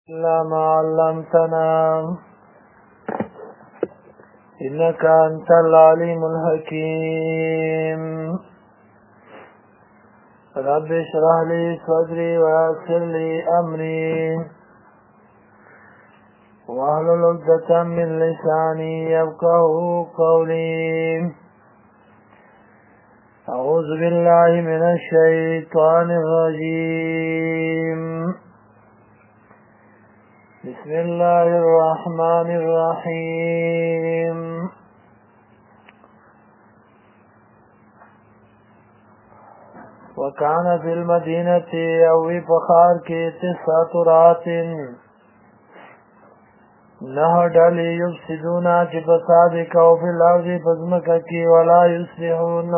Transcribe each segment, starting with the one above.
إلا ما علمتنا إنك أنت العليم الحكيم رب اشرح لي صدري ويسر لي أمري واحلل عقدة من لساني يفقهوا قولي أعوذ بالله من الشيطان الرجيم بسم الله الرحمن الرحيم وكان في المدينة أو فخار کی 9 رات 9 ڈلی یفسدون چی فساد کو فی الارض پزمک کی ولا یصلحون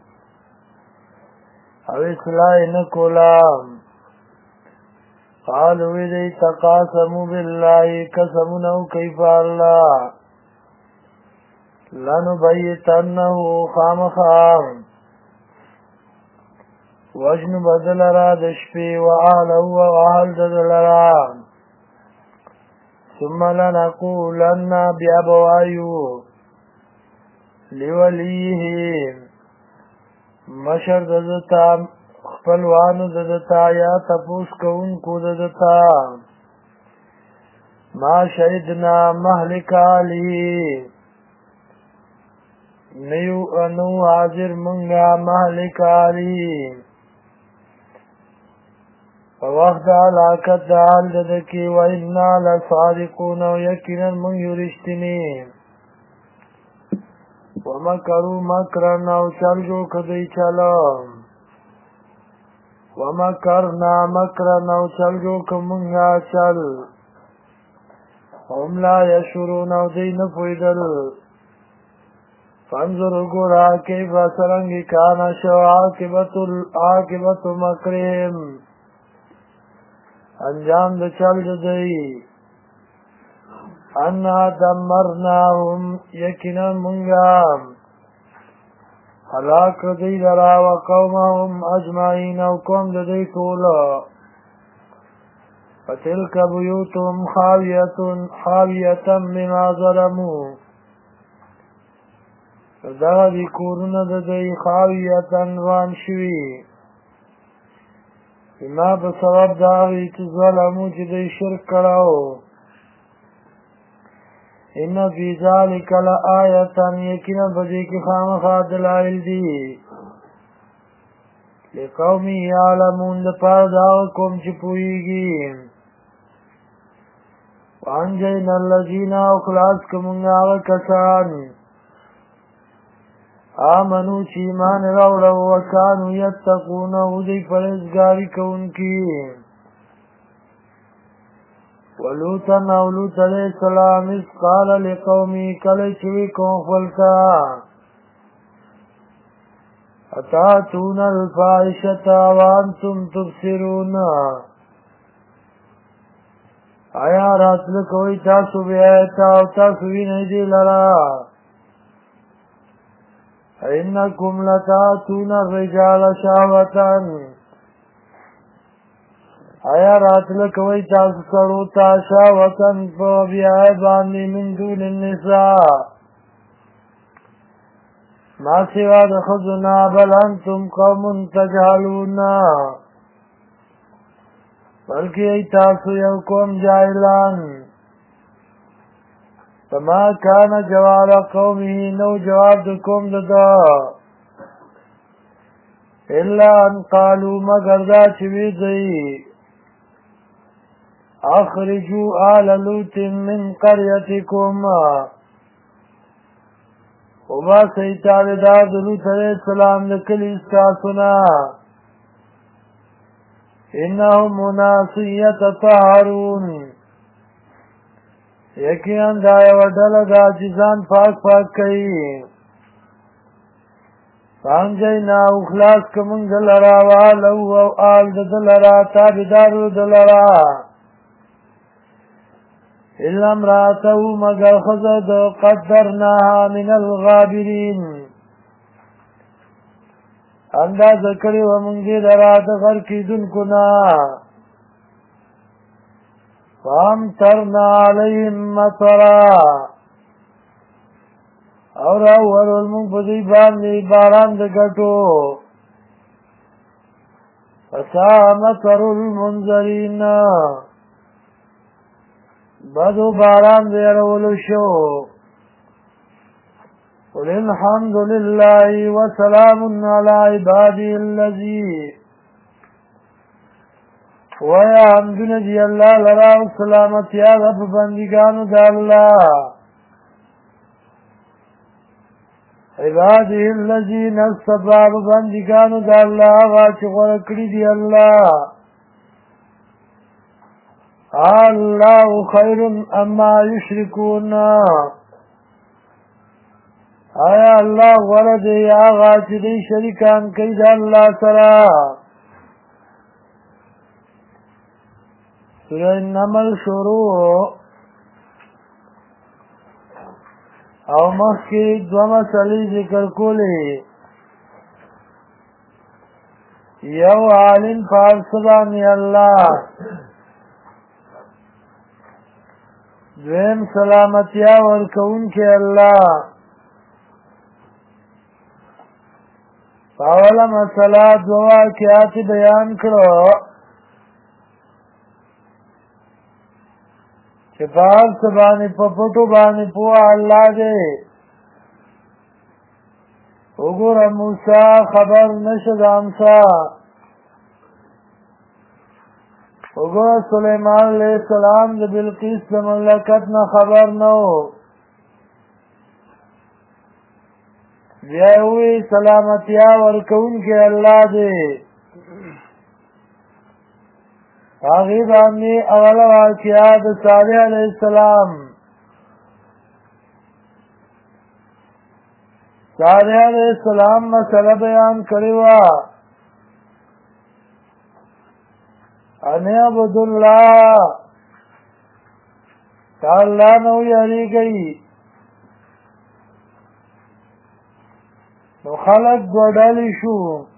او اصلاح نکولا قالوا إذا تقاسموا بالله قسموا كيف الله لنبيتنه خامخام وجن بدل را دشپی وآله وآل دل را ثم لنقولن بأبوائه لوليه مشر دزتا خپلوانو ددتا یا تپوس کونکو ددتا ما شهدنا مهلک علی نو حاضر منگا مهلک علی ووقت علاقت دال ددکی و انا لصادقون و یکینا من یرشتنی ومکرو مکرن و چلجو کدی چلم ومکرنا مکرنا و چلجو کمونگا چل هم لا یشورون و دی نپویدل فانظر گورا کیف سرنگی کانا شو عاقبت مکرهم انجام د چل دی انا دمرناهم یکینا منگام حلاک دی لرا و قومهم اجمعین و قوم دی طولا فتلک بیوتهم خاویتا بما ظلمو دا دی کورون دی خاویتا وان شوی بما بسبب داغی چی ظلمو چی دی شرک کراو ان فی ذالک لآیتا یقینا بدی کی خامخا دلائل دی لقومی یعلمون دپار داغ کم چی پوئیگی وانجینا اللذین اخلاص کمونگا آغا کسان آمنو چی ایمان روڑا وکانو یتقون او دی پرزگاری کونکی ولوطا او لوط علیہ السلام اس قال لقومی کلی چوی کون خلتا اتاتون الفائشتا وانتم تبصرون آیا راتل کوئی تاسو بیایتا او تاسو وی نیدی لرا اینکم لتاتون الرجال شاوتا آیا راتل کوئی تاسو سرو تاشا وطن پا بیائی باندی من دون النساء ما سوا دخذنا بل انتم قوم تجهلون بلکہ ای تاسو یو قوم جاہلان فما کان جواب قومه نو جواب دو قوم ددا الا ان قالوا مگر دا چوی دی اخرجوا آل لوط من قريتكم وما سيتابدار لوط علیہ السلام لکلی استاسنا انهم مناس يتطهرون یقینا دا یو ډله دا جزان پاک کئی فانجینا اخلاص کمون دلرا والو او آل دلرا تابدارو دلرا الا امرأته مگر خزد قدرناها من الغابرین انداز کړی و مونږه درا د غر کې دن کنا فامطرنا عليهم مطرا اور اول المنفذی باندی باران دکتو فساء مطر المنذرین بدو باران دیرولو شو قل الحمد لله وسلام على عباده الذي ویا حمدن دی اللہ لرا و سلامتی آغا بندگانو دا اللہ عباده الذين اصطفى بندگانو دا اللہ آغا چی غرکڑی دی اللہ اللہ خیر اما یشرکون آیا اللہ غرد آغا چی دی شرکان کئی دا اللہ سرا سورہ النمل شروع او مخی دو مسئلی ذکر کولی یو عالم فارسدانی اللہ دویم سلامتیا ورکون کے اللہ پاولا مسئلہ دو واقعات بیان کرو چې پاک سبانی پپٹو بانی پوا اللہ دے اگر موسیٰ خبر نشد امسا اگر سلیمان علیہ السلام دے بلقیس دے مملکت نا خبر نو بیاوی سلامتیا ورکون کے اللہ دے آغی باندی اول واقعات صالح علیہ السلام صالح علیہ السلام مسئلہ بیان کریوا انعبد اللہ تا اللہ نو یاری گئی نو خلق گوڑالی شو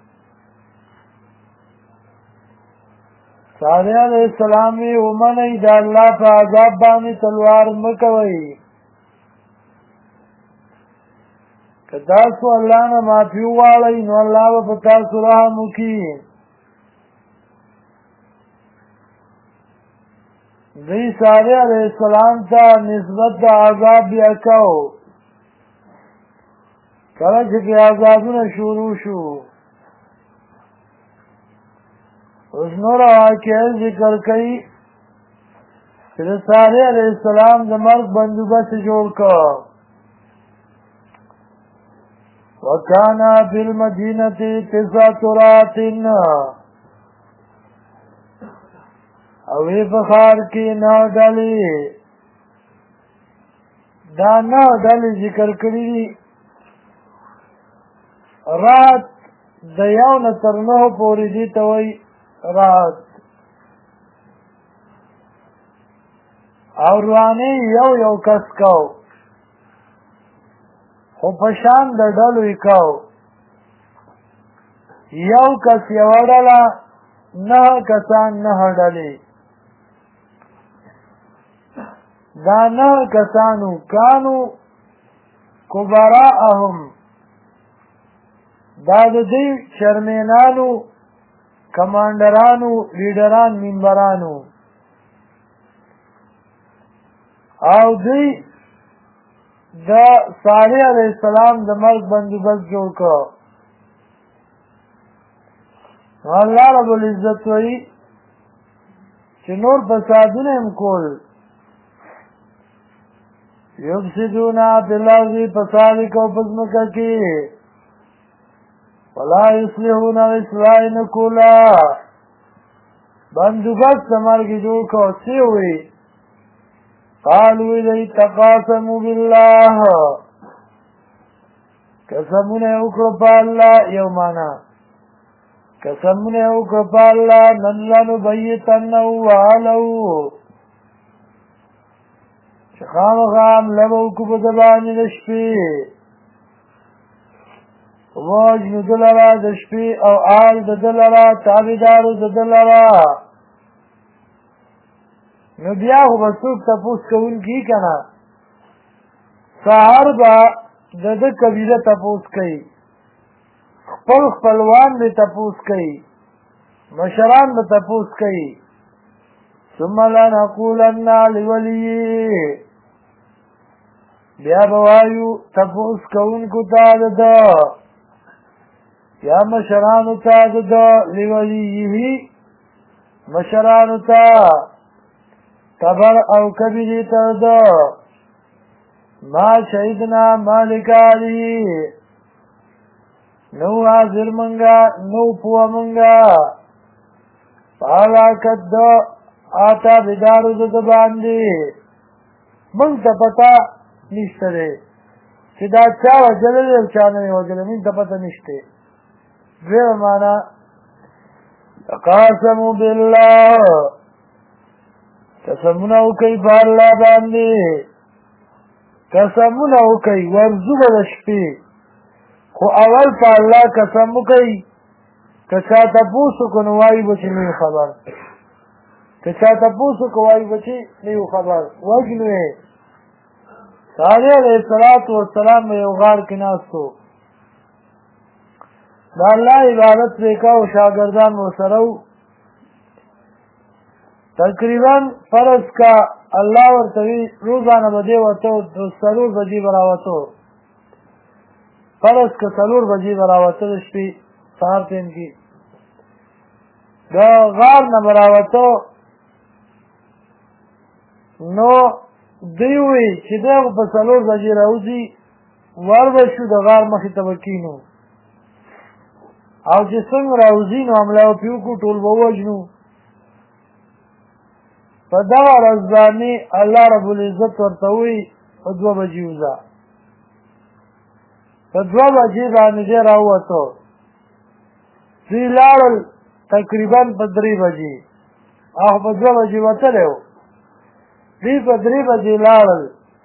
صالح علیہ السلامی امنی دا اللہ پا عذاب بانی تلوار مکوئی کہ تاسو اللہ نا معافیو والی نو اللہ با پتاسو رحمو کی دی صالح علیہ السلام تا نسبت دا عذاب بیا کهو کله چې عذابونه شروع شو اوس نور واقعه ذکر کړي چې صالح علیہ السلام د مرګ بندوبست جوړ کړ وکانا فی المدینه 9 رات او فخار کی نو ډلې دا نو ډلې ذکر کړي رات د یو نه تر 9 پورې دي ته وایي رات او رواني یو کس کو خو پشان د ډلو کو یو کس یو ډله 9 کسان 9 ډلې دا 9 کسانو کانو کبراءهم دا د دې چرمنانو کمانډرانو لیډران منبرانو او دوی د صالح علیہ السلام د مرګ بندوبست جوړ کړ الله رب العزت وایي چې نور فسادونه هم کول یفسدون فی الارض فساد کو پزمکه کې ولا یصلحون اصلاح نکولا بندوبست مرګ جوړ کړ څه وی قالوا لي تقاسموا بالله قسمونه وکړه په الله یو معنا قسمونه وکړه په الله نن لنو بیتنه والو چې خامخام لبو کو په زبانې د شپې واجنو دلرا د شپې او آل د دلرا تابعدارو د دلرا نو بیا خو به څوک تپوس کوونکي که نه سهار به د ده قبیله تپوس کوي خپل خپلوان به تپوس کوي مشران به تپوس کوي ثم لنقولن لولیه بیا به وایو تپوس کوونکو ته د ده یا مشرانو ته د ده لولیه مشرانو ته تبر او کبیرې ته د ده ما شهیدنا مالک علی نو حاضر منگا نو پوه منگا پالاکت دا آتا بدارو دا باندی منگ تا پتا نشته ده چه دا چا وجله ده چا نوی وجله منگ تا پتا نشته دوی مانا قاسمو بالله قسمونه وکي په الله باندې قسمونه وکي ورځو به د شپې خو اول په الله قسم وکي که چا تپوس وکړو نو وایي به چې نه یو خبر که چا تپوس وکړو وایي به چې نه یو خبر وږنو یې صالح علیه السلام به یو غار کې ناست و د الله عبادت پرې کوه شاګردان ورسره وو تقریبا فرض کا الله ورته وي روزانه به دی ورته 4 بجې به راوته فرض که 4 بجې به راوته د شپې سهار ټایم کې د غار نه به راوته نو دوی وی چې دی په 4 بجې راوځي ور به شو د غار مخې ته به کینو او چې څنګه راوځي نو حمله به پرې وکړو ټول به ووژنو په دغه ورځ باندې الله رب العزت ورته وایي په 2 بجې وځه په 2 بجې باندې دی راووتو دوی لاړل تقریبا په 3 بجې هغه په 2 بجې وتلی و دوی په 3 بجې لاړل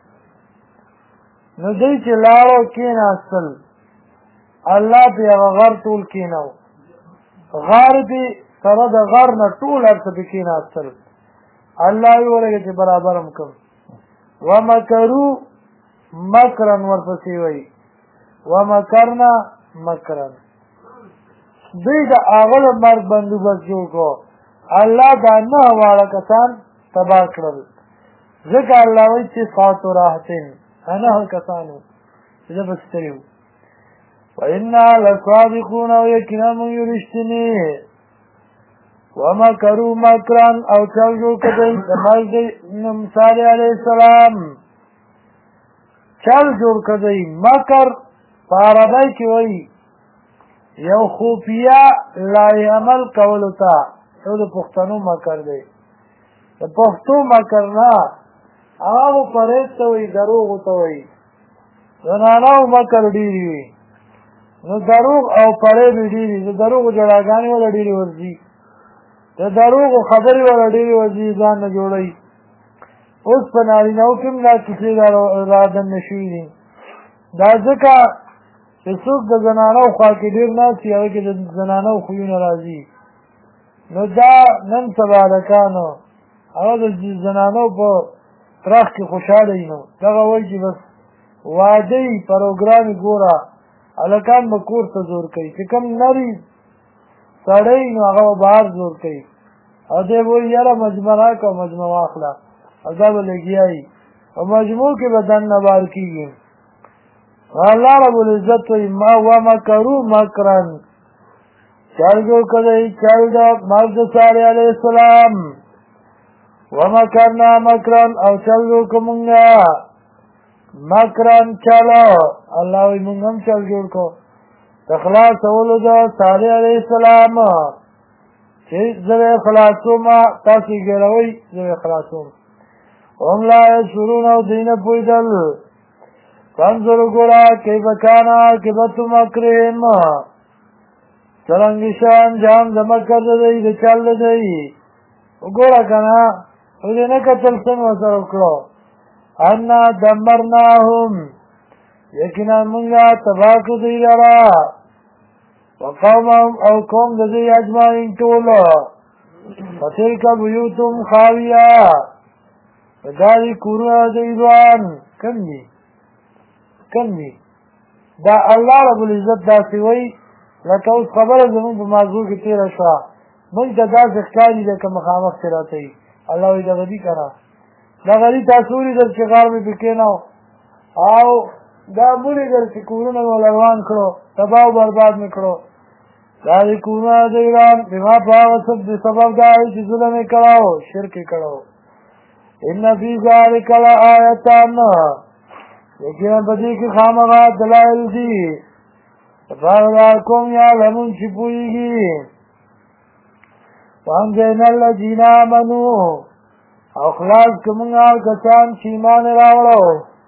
نو دوی چې لاړو کېناستل الله پې هغه غر ټول کېنو غار پې سره د غر نه ټول هر څه پې کېناستل الله یې ورګه چې برابر هم کړ ومکرو مکرن ورپسې وایي ومکرنا مکرن دوی د هغه د مرګ بندوبست جوړ کړو الله دا 9 واړه کسان تباه کړل ځکه الله وایي چې فاتو راحتین 9 کسانو چې ده به ستړي وو وإنا لصادقون او یقینا موږ یو رښتیني ومکروا مکرا او چل جوړ کړی د صالح علیه السلام چل جوړ کړی مکر په عربی کې وایي یو خفیه لای عمل کولو ته یو د پښتنو مکر دی د پښتو مکر نه هغه فریب ته وایي دروغو ته وایي زنانو مکر ډېرې وي نو دروغ او فریب یې ډېرې د دروغو جړاګانې وله ډېرې ورځي د دروغو خبرې وله ډېرې ورځي ځان نه جوړوي اوس په نارینهو کې هم دا کیسې را دننه شوي دي دا ځکه چې څوک د زنانو خوا کې ډېر ناست وي هغه کې د زنانو خویونه راځي نو دا نن سبا هلکانو هغه د زنانو په ترخ کې خوشحاله وي نو دغه وایي چې بس واده یي پروګرام یې ګوره هلکان به کور ته زور کوي چې کوم نري سړی نو هغه به بهر زور کوي او دی به وایي یاره مجمه راکړه مجمه واخله او دا به لګیا وي په مجموع کې به دننه بار کېږي الله رب العزت وایي ما ومکرو مکرن چل جوړ کړی چل د مرګ د صالح علیه السلام ومکرنا مکرن او چل جوړ کړو مونږه مکرن چلو الله وایي مونږ هم چل جوړ کړو د خلاصولو د صالح علیه السلام چې زه به خلاصوم تاسو یې ګیروئ زه به خلاصوم هم لا یشعرون او دوی نه پوهېدل فانظر ګوره کیف کان عاقبت مکرهم څرنګه شه انجام د مکر د دوی د چل د دوی وګوره که نه دوی نه کتل څنګه ورسره وکړو انا دمرناهم یقینا مونږه تباه کړو دوی لره وقومهم او قوم د دوی اجمعین ټول فتلک بیوتهم خاویه دا دی کورونه د ایوان کم دي دا الله رب العزت داسې وایي لکه اوس خبره زمونږ په موضوع کې تېره شوه موږ ته داسې ښکاري لکه مخامخ چې راته وي الله وایي دغه دي که نه دغه دي تاسو ولیدل چې غار مې پکې نه او دا ولیدل چې کورونه مو روان کړو تباه او برباد مې کړو دا دی کورونه د ایران بما په هغه سبب دا چې ظلم یې کړی شرک یې کړی ان فی ذلک لآیة یقینا په دې کې خامخا دلایل دي لپاره کوم یعلمون چې پوهېږي وانجینا الذین آمنوا او خلاص که موږ هغه کسان چې ایمان یې راوړو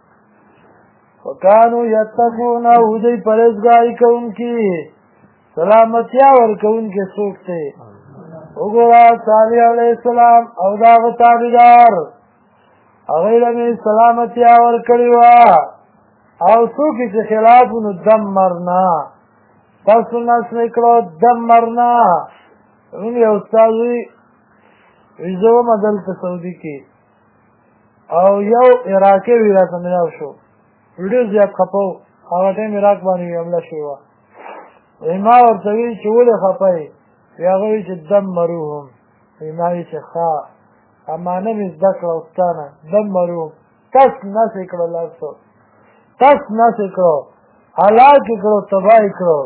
وکانو یتقون او دوی پرهیزګاري کوونکي سلامتیا ورکوونکي څوک دی وګوره صالح علیه السلام او د هغه تابعدار هغوی له مې سلامتیا ورکړې وه او څوک چې خلاف نو دمرنا تاسو نس مې کړو دمرنا زموږ یو استاد وي زه وم دلته سعودي کې او یو عراقي وي راته ملاو شو ډېر زیات خفه و هغه ټایم عراق باندې حمله شوې وه ما ورته ویل چې ولې خفه یې هغه وایي چې دمروهم ما وایي چې ښه امانه مې زده کړه استانه دمروهم تس نس یې کړو لاسو تس نس یې کړو هلاک یې کړو تباه یې کړو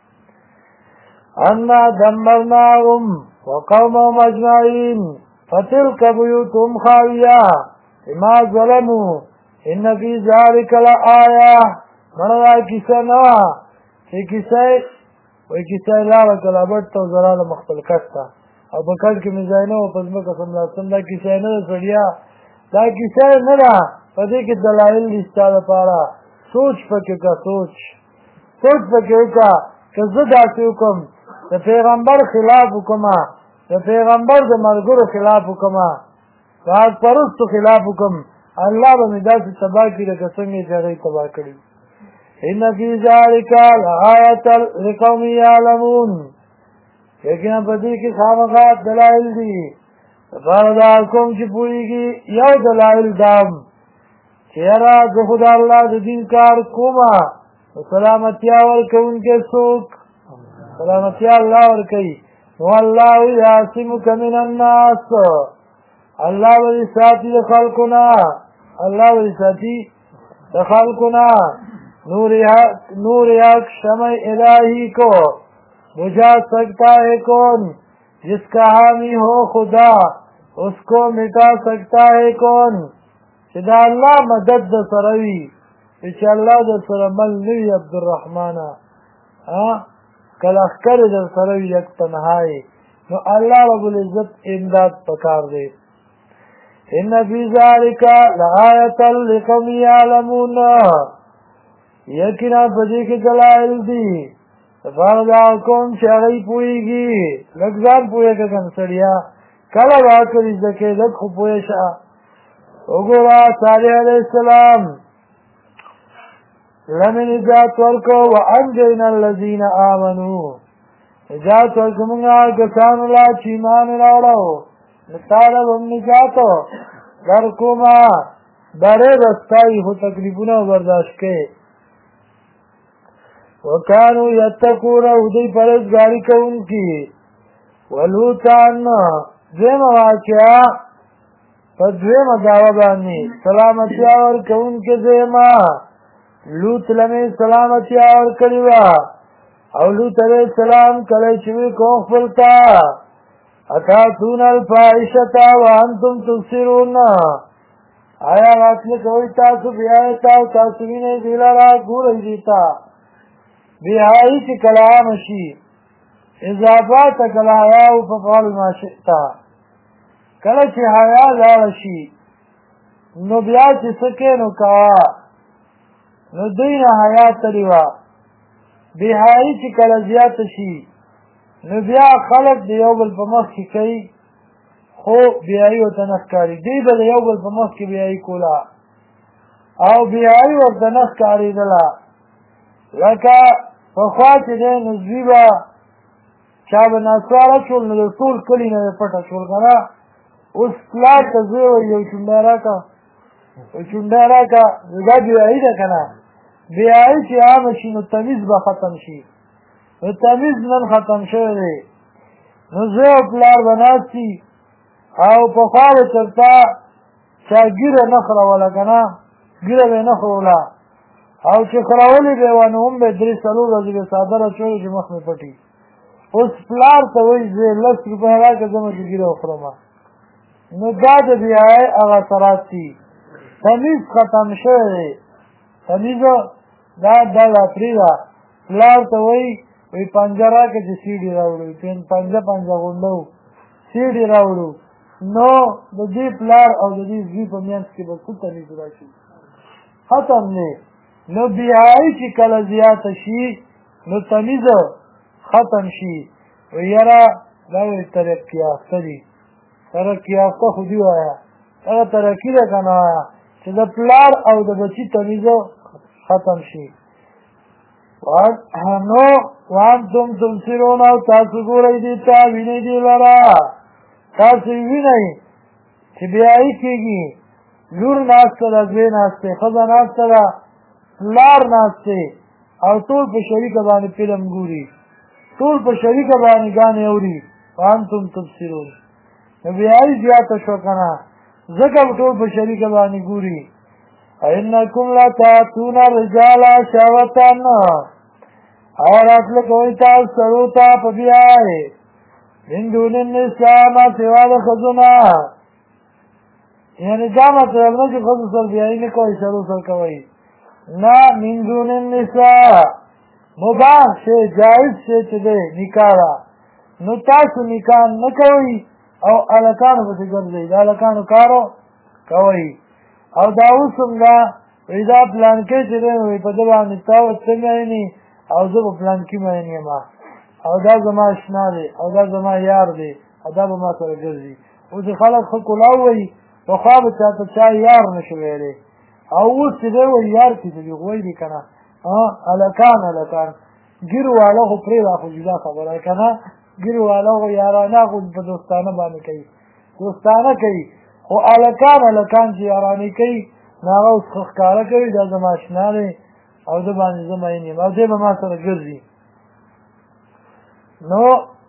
انا دمرناهم وقومهم اجمعین فتلك بيوتهم خاویه بما ظلموا ان فی ذلک لآیه مړه دا کیسه نه وه چې کیسه وایي کیسه یې لاړه کلابټ ته وزراله مخپل کټ ته او په کټ کې مې ځای نه و په ځمکه سملاستم دا کیسه یې نه ده سړیا دا کیسه یې نه ده په دې کې دلایل دي ستا لپاره سوچ پکې وکړه سوچ پکې وکړه که زه داسې وکړم د پیغمبر خلاف وکړمه د پیغمبر د ملګرو خلاف وکړمه د حق پرستو خلاف وکړم الله به مې داسې تباه کړي لکه څنګه چې هغوی تباه کړي ان فی ذلک لآیة لقوم یعلمون یقینا په دې کې خامخا دلایل دي لپاره د هر قوم چې پوهېږي یو دلایل دام چې یاره زه خو د الله د دین کار کومه نو سلامتیا ورکوونکی څوک سلامتیا الله ورکوي نو الله یعصمک من الناس الله به دې ساتي د خلکو نه الله به دې ساتي د خلکو نه نور حق شمع الہی کو بجھا سکتا ہے کون جس کا حامی ہو خدا اس کو مٹا سکتا ہے کون چې دا الله مدد د سره وي چې الله د سره مل نه وي عبدالرحمنه که لښکر یې در سره وي یک تنها یې نو الله رب العزت امداد پکار دی ان فی ذلک لآیة لقوم یعلمون یقینا په دې کې دلایل دي لپاره د هغه قوم چې هغوی پوهېږي لږ ځان پوهېږه که نه سړیا کله به عقل زده کړې لږ خو پوهې شه وګوره صالح علیه السلام لمې نجات ورکړو وانجینا الذین آمنو نجات ورکړو موږ هغه کسانو له چې ایمان یې راوړو نو تا له به هم نجات درکومه برې به ستایي خو تکلیفونه برداشت کوې وکانو یتقون او دوی پرهیزګاري کوونکي ولوطان دویمه واقعه په دویمه دعوه باندې سلامتیا ورکوونکي دویمه لوط له مې سلامتیا ورکړې وه او لوط علیه السلام کله چې وی قوم خپل ته اتاتون الفاحشة وانتم تبصرون آیا راتلې کوئ تاسو بیایې تاسو وینئ دې لره ګورئ دې ته بیایی چې کله عامه شي اضافات کله حیا ففعل ما شئت کله چې حیا لاړه شي نو بیا چې څه کې نو کوه نو دوی نه حیا تللې وه بیحایي چې کله زیاته شي نو بیا خلک د یو بل په مخ کې کوي خو بیحایي ورته نه ښکاري دوی به د یو بل په مخ کې بیحایي کوله او بیحایي ورته نه ښکارېدله لکه پخوا چې دی نو دوی به چا به ناسواره شول نو د ټول کلي نه به پټه شول که نه اوس پلار ته زوی وایي یو چونډی راکړه چونډی راکړه دا بیایي ده که نه بیایي چې عامه شي نو تمیز به ختم شي نو تمیز نن ختم شوی دی نو زوی او پلار به ناست دي او پخوا به چېرته چا ږیره نه خروله که نه ږیره به یې نه خروله او چې خرولې به وه نو هم به درې څلور ورځې به څادر اچولی چې مخ مې پټي اوس پلار ته وایي زه 10 روپۍ راکړه زه مې چې ږیره وخورم نو دا د بیایي هغه اثرات دي تمیز ختم شوی دی تمیز دا پرېږده پلار ته وایي پنجه راکړه چې سیډي راوړو پنجه غونډو سیډي راوړو نو د دې پلار او د دې زوی په منځ کې به څه تمیز راشي ختم دی نو بیایي چې کله زیاته شي نو تمیز ختم شي یاره دا ترقي یافته دي ترقي یافته خو دې وایه هغه ترقي ده که نه وایه چې د پلار او د بچي تمیز ختم شي نو وانتم تبصرون او تاسو ګورئ دې ته وینئ دې لره تاسو وینئ چې بیایي کېږي لور ناسته ده زوی ناستی ښځه ناسته ده پلار ناستی او ټول په شریکه باندې فلم ګوري ټول په شریکه باندې ګانې اوري وانتم تبصرون نو بیایي زیاته شوه که نه ځکه ټول په شریکه باندې ګوري انکم لتاتون الرجال شهوة او راتله کوئ تاسو سړو ته په بیایي من دون النساء ما سوا د ښځو نه یعنې دا مطلب نه چې ښځو سره بیایي نه کوئ سړو سره کوئ نه من دون النساء مباح شی جایز شی چې دی نکاح ده نو تاسو نکاح نه کوئ او هلکانو پسې ګرځئ د هلکانو کارو کوئ او دا اوس هم ده وایي دا پلانکی چې دی وایي په ده باندې تا ته مینې او زه په پلانکي مین یم او دا زما اشنا دی او دا زما یار دی او دا به ما سره ګرځي اوس خلک ښه کلاو وایي پخوا به چاته چا یار نه شو ویلی او اوس چې دی وایي یار چې دی غوی دی که نه هلکان ګیر واله خو پرېږده خو جدا خبره که نه ګیر واله خو یارانه خو په دوستانه باندې کوي دوستانه کوي خو هلکان چې یارانې کوي نو هغه اوس ښه ښکاره کوي دا زما اشنا دی او ده باندې زه مین یم او دی به ما سره ګرځي نو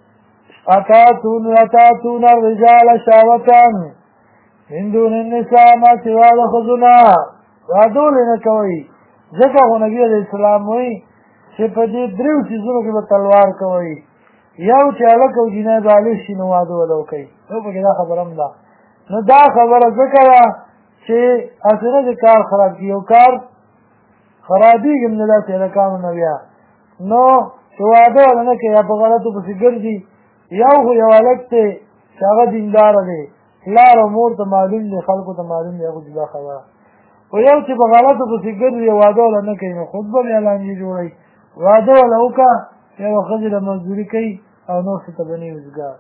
اتاتون الرجال شهوة من دون النساء ما سوا د ښځو نه رادولې نه کوئ ځکه خو نبي علیه السلام وایي چې په دې دریو څیزونو کې به تلوار کوئ یو چې هلک او جینۍ بالغ شي نو واده وله وکئ یو پکې دا خبره هم ده نو دا خبره ځکه ده چې هسې نه د کار خراب کړي یو کار خرابېږي هم نه داسې هلکانو نه بیا نو چې واده وله نه کوي یا په غلطو پسې ګرځي یو خو یو هلک دی چې هغه دینداره دی پلار او مور ته معلوم دی خلکو ته معلوم دی هغه جدا خبره خو یو چې په غلطو پسې ګرځي واده وله نه کوي نو خود به بیا لانجې جوړوي واده وله وکړه یوه ښځې له مزدوري کوي او نور څه ته به نه وي وزګار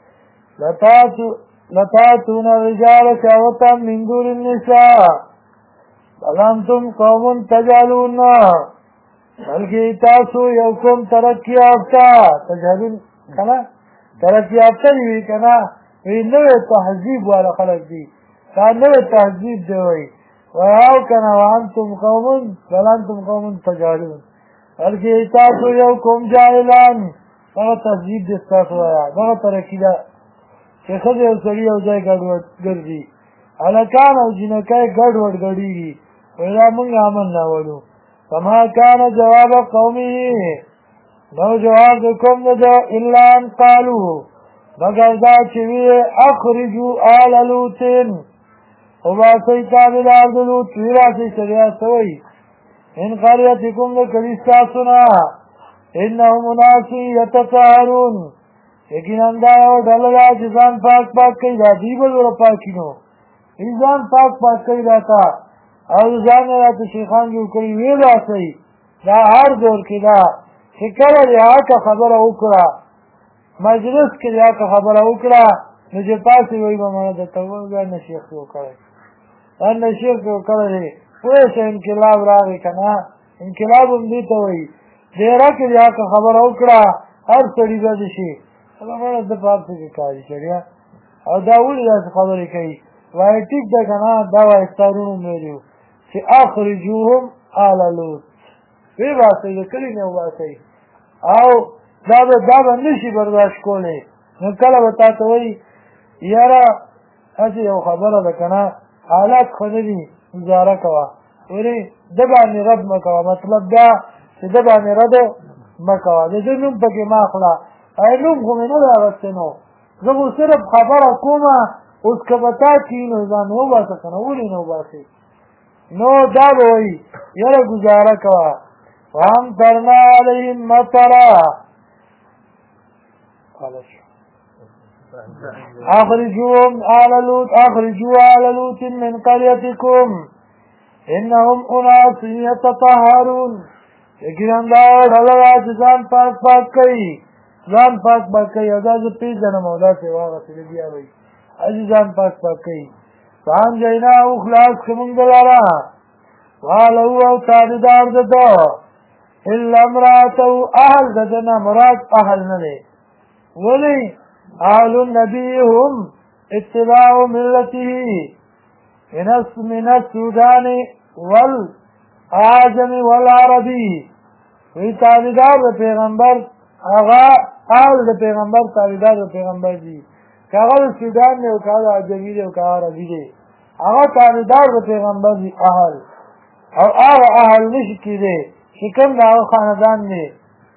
لتاتون الرجال شهوة من دون النساء بل انتم قوم تجهلون بلکې تاسو یو قوم ترقي یافته تجهلون که نه ترقي یافته دي وي که نه وایي نوی تهذیب والا خلک دي دا نوی تهذیب دی وایي او که نه بل انتم قوم تجهلون بلکې تاسو یو قوم جاهلان دغه تهذیب دی ستاسو وایه دغه ترقي ده چې ښځې او سړي یو ځای ګډوډ ګرځي هلکان او جینکۍ ګډوډ ګډېږي وایي دا مونږ امن راوړو فما کان جواب قومه نو جواب د قوم نه ده الا ان قالو مګر دا چې ویې اخرجو آل لوطن وباسئ تابعدار د لوط ویراسئ سړیا څه وایي من قریتکم د کلي ستاسو نه انهم اناس یتطهرون یقینا دا یو ډله ده چې ځان پاک کوي دا دوی به زوره پاکي نو دوی ځان پاک کوي راته او ځان یې راته شیخان جوړ کړي ویې باسئ دا هر دور کې ده چې کله دې حقه خبره وکړه مجلس کې دې حقه خبره وکړه نو چې پاسې وایي به مړه درته ووایي دا نه شیخ یې وکړی دا نه شیخ یې وکړی دی پوه شه انقلاب راغی که نه انقلاب هم دې ته وایي ډېره کې دې حقه خبره وکړه هر سړي به دې شي مړه ده په هر څه کې کاري سړیا او دا ولې داسې خبرې کوي وایي ټیک ده که نه دا وایي ستا وروڼو ویلي وو چې اخرجوهم آل لوط ویباسئ د کلي نه وباسئ او دا به نشي برداشت کولی نو کله به تا ته وایي یاره هسې یو خبره ده که نه حالات ښه نه دي ګزاره کوه ولې ده باندې رد مه کوه مطلب دا چې ده باندې رد مه کوه د ده نوم پکې مه اخله نوم خو مې نه دی اخیستی نو زه خو صرف خبره کومه اوس که به تا کي نو ځان وباسه که نه ولې نه وباسې نو دا به وایي یاره ګزاره کوه وامطرنا علیهم مطرا اخرجوا آل لوط من قريتكم انهم اناس يتطهرون یقینا دا ډله چې ځان پاک کوي ځان پاک کوي او دا زه پېژنم او داسې واغسې بیا وایي هسې ځان پاک کوي فانجیناه خلاص کړو موږ ده لره واله او تابعدار د ده الا امراته اهل د ده نه مراد اهل نه دی ولې اهل النبي هم اتباع ملته من السودان والعجم والعربي وی تابعدار د پیغمبر هغه اهل د پیغمبر تابعدار د پیغمبر دي که هغه د سودان دی او که هغه د عجمي دی او که هغه عربي دی هغه تابعدار د پیغمبر دي اهل او هغه اهل نشي کېدی چې کوم د هغه خاندان دی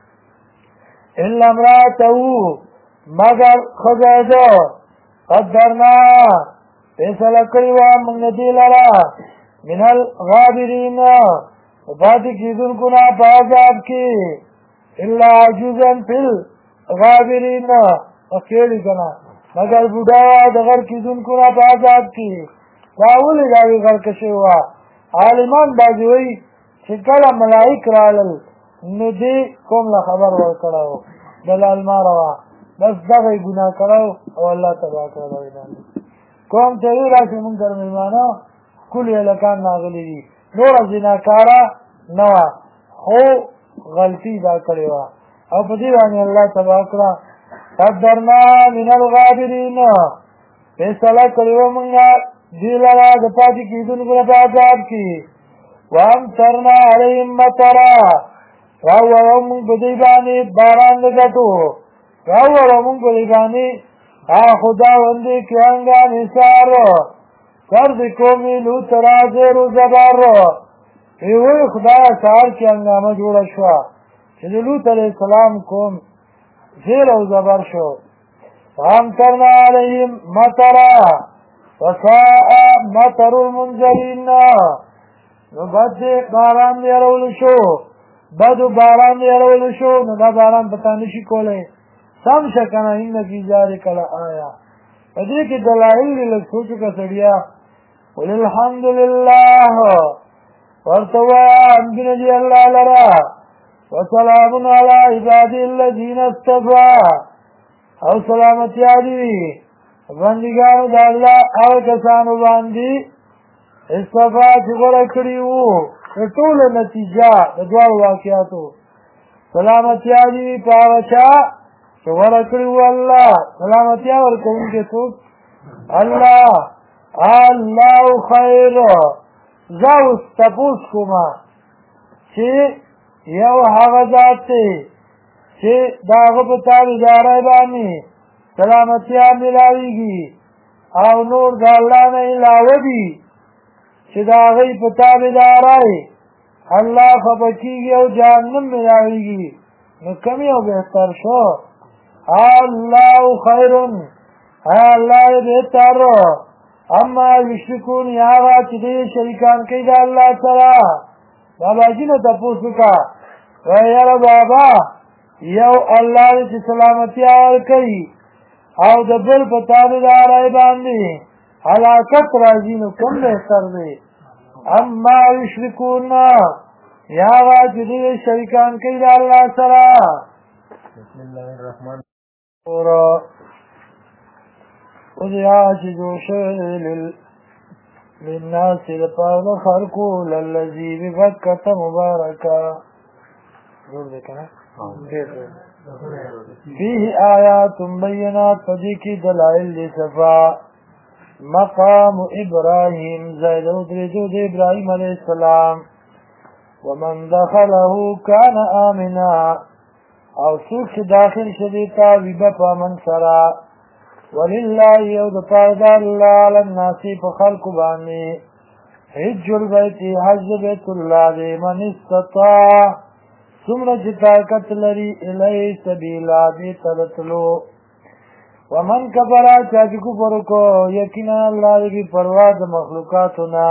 الا امراته مگر ښځه ده قدرنا فیصله کړې وه موږ د دې لره من الغابرین پاتې کېدونکو نه په عذاب کې الا عجوزا فی الغابرین پکې ویلي که نه مگر بوډا وه د غر کېدونکو نه په عذاب کې دا ولې د هغې غرقه شوې وه عالمان بعضې وایي چې کله ملایک رالل نو دې قوم له خبر ورکړی و د لالماره وه بس دغه یې ګناه کړی او الله تباه کړی قوم ته ویې راشي مونږ سره مېلمانه ښکلي هلکان راغلي دي نوره زناکاره نه وه خو غلطي دا کړې وه او په دې باندې الله تباه کړه قدرنا من الغابرین فیصله کړې وه مونږ دې لره د پاتې کېدونکو نه په عذاب کې وامطرنا علیهم مطرا راووړو مونږ په دې باندې باران د ګټو راووړو مونږ په دې باندې خداوندی که انگام سار کرد قومی لوط را زیر و زبر وی خدای سار که انگامه جوړه شوه چې د لوط علیه السلام قوم زیر و زبر شو فامطرنا علیهم مطرا وساء مطر المنذرین نو بد باران دی اړولی شو بدو باران دی اړولی شو نو دا باران پتا نشي کولی سم شکنه ان فی ذلک لآیه په دې کې دلایل دي لږ سوچ وکړه سړیا قل الحمد لله ورته ووایه حمدونه دي الله لره وسلام علی عبادی الذین اصطفی او سلامتیا دي بندګانو د الله هغه کسانو باندې اصطفا چې غوره کړي وو د ټولو نتیجه د دواړو واقعاتو سلامتیا دي په هغه چا چې غوره کړي وو الله سلامتیا ورکوونکی څوک الله خیر زه اوس تپوس کومه چې یو هغه ذات دی چې د هغه په تابعدارۍ باندې سلامتیا ملاویږي او نور د الله نه علاوه دي چې د هغې په تابعدارۍ الله خفه کېږي او جهنم ملاویږي نو کم یو بهتر شو الله خیر الله یې بهتر اما یشرکون هغه چې دوی شریکان کوي د الله سره باباجي نه تپوس وکړه وایي یاره بابا یو الله دی چې سلامتیا ورکوي او د بل په تابعدارۍ باندې هلاکت راځي نو کوم بهتر دی اما یشرکون یا هغه چې دوی شریکان کوي د الله سره بسم الله الرحمن ودعا چې جوړ شوی للناس لپاره د خلکو للذي ببکة مبارکه جوړ دی که نه فيه آیات بینات فدی دلائل دی صفا مقام ابراہیم زید ادرجو دی ابراہیم علیہ السلام ومن دخله کان آمنا او سوک چه داخل شدیتا ویبا پا من سرا وللہ یود پاردار اللہ علی الناسی پا خلق بانی حج البیتی حج بیت اللہ دی من استطاع سمر چه طاقت لری الی سبیلا دی تلتلو ومن کفرا چاچی کفر کو یقینا اللہ دی پرواز مخلوقاتنا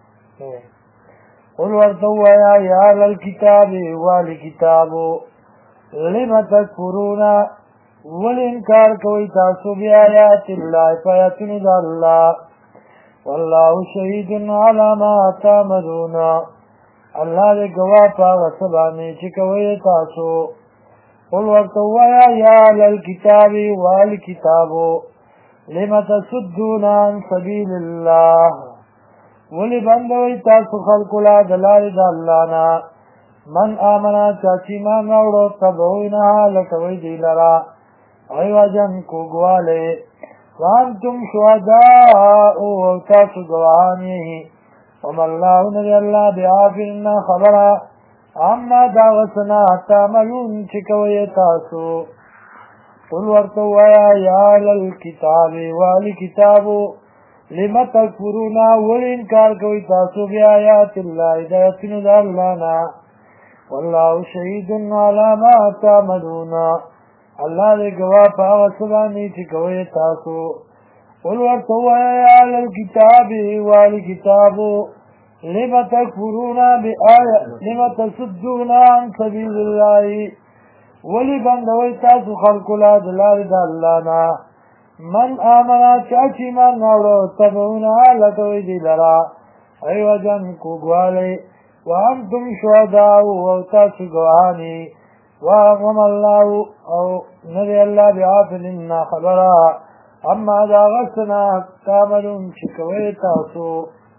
قل ورطوایا یا للکتاب والی کتابو لم تکفرون والانکار کوئی تاسو بی آیات اللہ فیاتن دا اللہ واللہ شہید علی ما تعملون اللہ دے گواہ پاغ سبانی چکوئی تاسو قل ورطوایا یا للکتاب والی کتابو لم تصدون عن سبیل اللہ ولی بندوی تاسو خلقلا دلال دا اللہ نا من آمنا چاچی مان راوڑو تبعوینها لکوی دی لرا عوجن کو گوالے وانتم شہداء تاسو گواہانی وما اللہ نبی اللہ بعافرنا خبرا اما دعوتنا تعملون چکوی تاسو قل ورطوایا یا للکتاب والی کتابو لما تکفرون والانکار کوئی تاسو بی آیات اللہ ہدایتن دا اللہ نا واللہ شہید علی ما تعملون اللہ دے گواہ پاو سبانی چکوئی تاسو قل ورطوایا یا للکتاب والی کتابو لما تکفرون لما تصدون عن سبیل اللہ ولی بندوی تاسو خلق لا دلال دا اللہ نا من آمنا چاچی من نورو تبعونا لکوی دی لرا عوجن کو گوالے وانتم شہداء و تاسو گوانی وَأَغْمَ اللَّهُ أَوْ نَبِيَ اللَّهِ بِعَافِلِنَّا خَبَرًا أَمَّا دَا غَسْنَا تَعْمَلُونَ شِكَوَيْ تَاسُو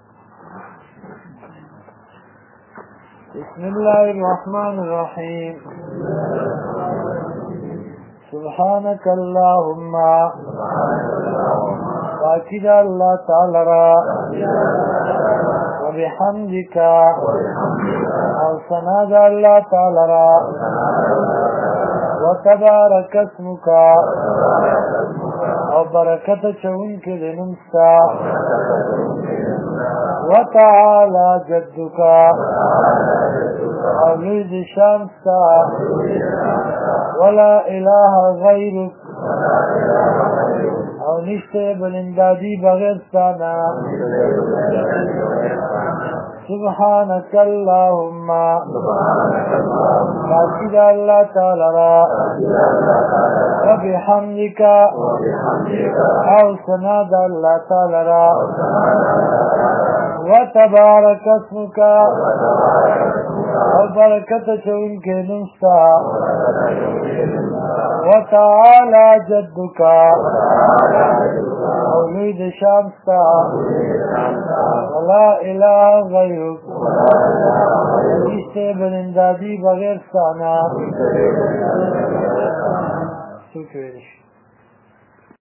بسم الله الرحمن الرحيم سبحانك اللهم وأكد الله تعالى وبحمدك أو سناد الله تعالى وتبارك اسمك او برکت چونک لنمستا وتعالى جدك او لید شامستا ولا اله غیرک او نشتے بلندادی بغیر سانا سبحانك اللهم باقی دا اللہ تعالی را وبحمدك او سنا دا اللہ تعالی را وتبارك اسمك او برکت چون کے نمستا وتعالى جدك او لید شامستا ولا اله غیرک نشتے بلندادی بغیر سانا سوچ ویرش